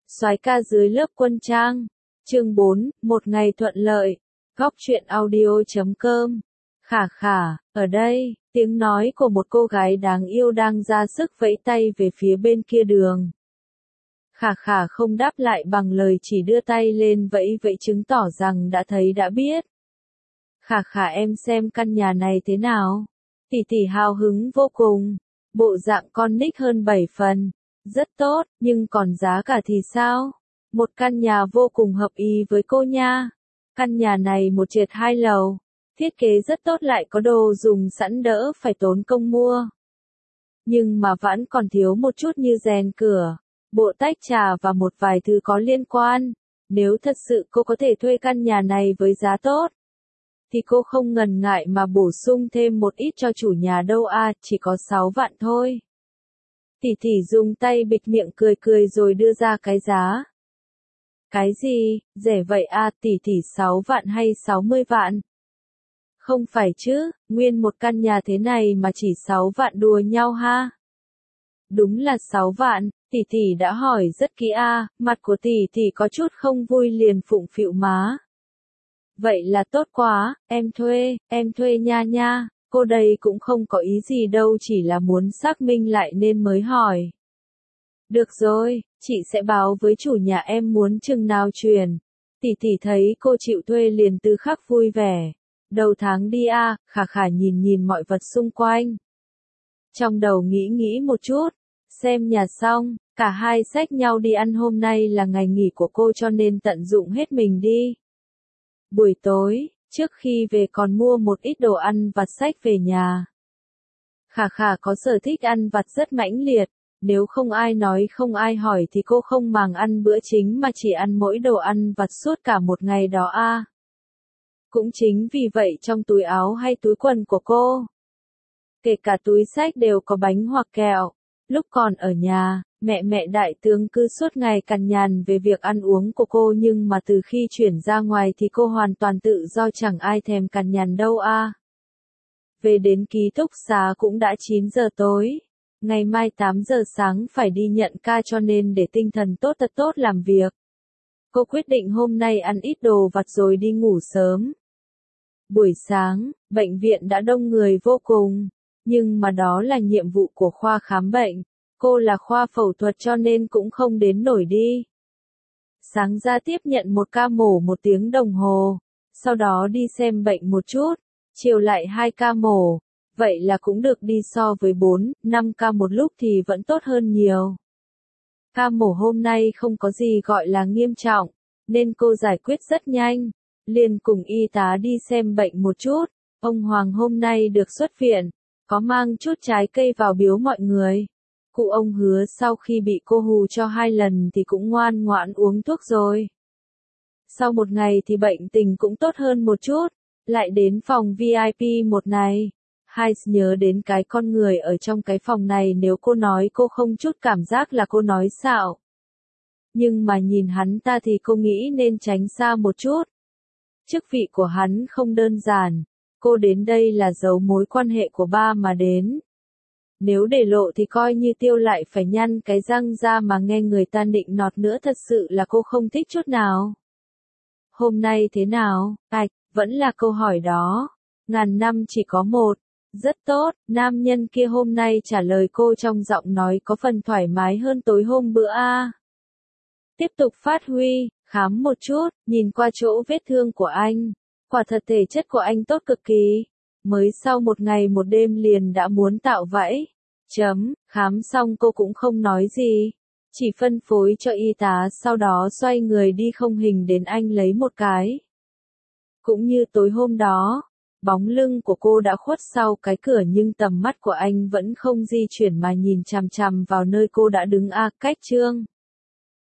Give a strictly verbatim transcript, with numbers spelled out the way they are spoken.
Soái ca dưới lớp quân trang. Chương bốn, một ngày thuận lợi. Góc truyện audio chấm com. Khả khả, ở đây, tiếng nói của một cô gái đáng yêu đang ra sức vẫy tay về phía bên kia đường. Khả khả không đáp lại bằng lời, chỉ đưa tay lên vẫy vẫy chứng tỏ rằng đã thấy đã biết. Khả khả, em xem căn nhà này thế nào? Tỷ tỷ hào hứng vô cùng. Bộ dạng con nít hơn bảy phần. Rất tốt, nhưng còn giá cả thì sao? Một căn nhà vô cùng hợp ý với cô nha. Căn nhà này một trệt hai lầu. Thiết kế rất tốt, lại có đồ dùng sẵn, đỡ phải tốn công mua. Nhưng mà vẫn còn thiếu một chút như rèn cửa, bộ tách trà và một vài thứ có liên quan. Nếu thật sự cô có thể thuê căn nhà này với giá tốt, thì cô không ngần ngại mà bổ sung thêm một ít cho chủ nhà đâu à, chỉ có sáu vạn thôi. Tỷ tỷ dùng tay bịt miệng cười cười rồi đưa ra cái giá. Cái gì, rẻ vậy à, tỷ tỷ, sáu vạn hay sáu mươi vạn? Không phải chứ, nguyên một căn nhà thế này mà chỉ sáu vạn, đùa nhau ha. Đúng là sáu vạn, tỷ tỷ đã hỏi rất kỹ à, mặt của tỷ tỷ có chút không vui liền phụng phịu má. Vậy là tốt quá, em thuê, em thuê nha nha. Cô đây cũng không có ý gì đâu, chỉ là muốn xác minh lại nên mới hỏi. Được rồi, chị sẽ báo với chủ nhà em muốn chừng nào chuyển. Tỷ tỷ thấy cô chịu thuê liền tư khắc vui vẻ. Đầu tháng đi à, khả khả nhìn nhìn mọi vật xung quanh. Trong đầu nghĩ nghĩ một chút, xem nhà xong, cả hai xách nhau đi ăn. Hôm nay là ngày nghỉ của cô cho nên tận dụng hết mình đi. Buổi tối, trước khi về còn mua một ít đồ ăn vặt xách về nhà. Khả khả có sở thích ăn vặt rất mãnh liệt, nếu không ai nói không ai hỏi thì cô không màng ăn bữa chính mà chỉ ăn mỗi đồ ăn vặt suốt cả một ngày đó a. À. Cũng chính vì vậy trong túi áo hay túi quần của cô, kể cả túi xách đều có bánh hoặc kẹo. Lúc còn ở nhà, mẹ mẹ đại tướng cứ suốt ngày cằn nhằn về việc ăn uống của cô, nhưng mà từ khi chuyển ra ngoài thì cô hoàn toàn tự do, chẳng ai thèm cằn nhằn đâu a. À. Về đến ký túc xá cũng đã chín giờ tối. Ngày mai tám giờ sáng phải đi nhận ca cho nên để tinh thần tốt thật tốt làm việc. Cô quyết định hôm nay ăn ít đồ vặt rồi đi ngủ sớm. Buổi sáng, bệnh viện đã đông người vô cùng. Nhưng mà đó là nhiệm vụ của khoa khám bệnh. Cô là khoa phẫu thuật cho nên cũng không đến nổi đi. Sáng ra tiếp nhận một ca mổ một tiếng đồng hồ. Sau đó đi xem bệnh một chút. Chiều lại hai ca mổ. Vậy là cũng được đi, so với bốn, năm ca một lúc thì vẫn tốt hơn nhiều. Ca mổ hôm nay không có gì gọi là nghiêm trọng, nên cô giải quyết rất nhanh. Liền cùng y tá đi xem bệnh một chút. Ông Hoàng hôm nay được xuất viện, có mang chút trái cây vào biếu mọi người. Cụ ông hứa sau khi bị cô hù cho hai lần thì cũng ngoan ngoãn uống thuốc rồi. Sau một ngày thì bệnh tình cũng tốt hơn một chút. Lại đến phòng vi ai pi một này. Hai nhớ đến cái con người ở trong cái phòng này, nếu cô nói cô không chút cảm giác là cô nói xạo. Nhưng mà nhìn hắn ta thì cô nghĩ nên tránh xa một chút. Chức vị của hắn không đơn giản. Cô đến đây là giấu mối quan hệ của ba mà đến. Nếu để lộ thì coi như tiêu lại phải nhăn cái răng ra mà nghe người ta nịnh nọt nữa, thật sự là cô không thích chút nào. Hôm nay thế nào, ạch, vẫn là câu hỏi đó. Ngàn năm chỉ có một. Rất tốt, nam nhân kia hôm nay trả lời cô trong giọng nói có phần thoải mái hơn tối hôm bữa a. À. Tiếp tục phát huy, khám một chút, nhìn qua chỗ vết thương của anh. Quả thật thể chất của anh tốt cực kỳ. Mới sau một ngày một đêm liền đã muốn tạo vẫy. Chấm, khám xong cô cũng không nói gì. Chỉ phân phối cho y tá, sau đó xoay người đi không hình đến anh lấy một cái. Cũng như tối hôm đó, bóng lưng của cô đã khuất sau cái cửa nhưng tầm mắt của anh vẫn không di chuyển mà nhìn chằm chằm vào nơi cô đã đứng a. Cách chương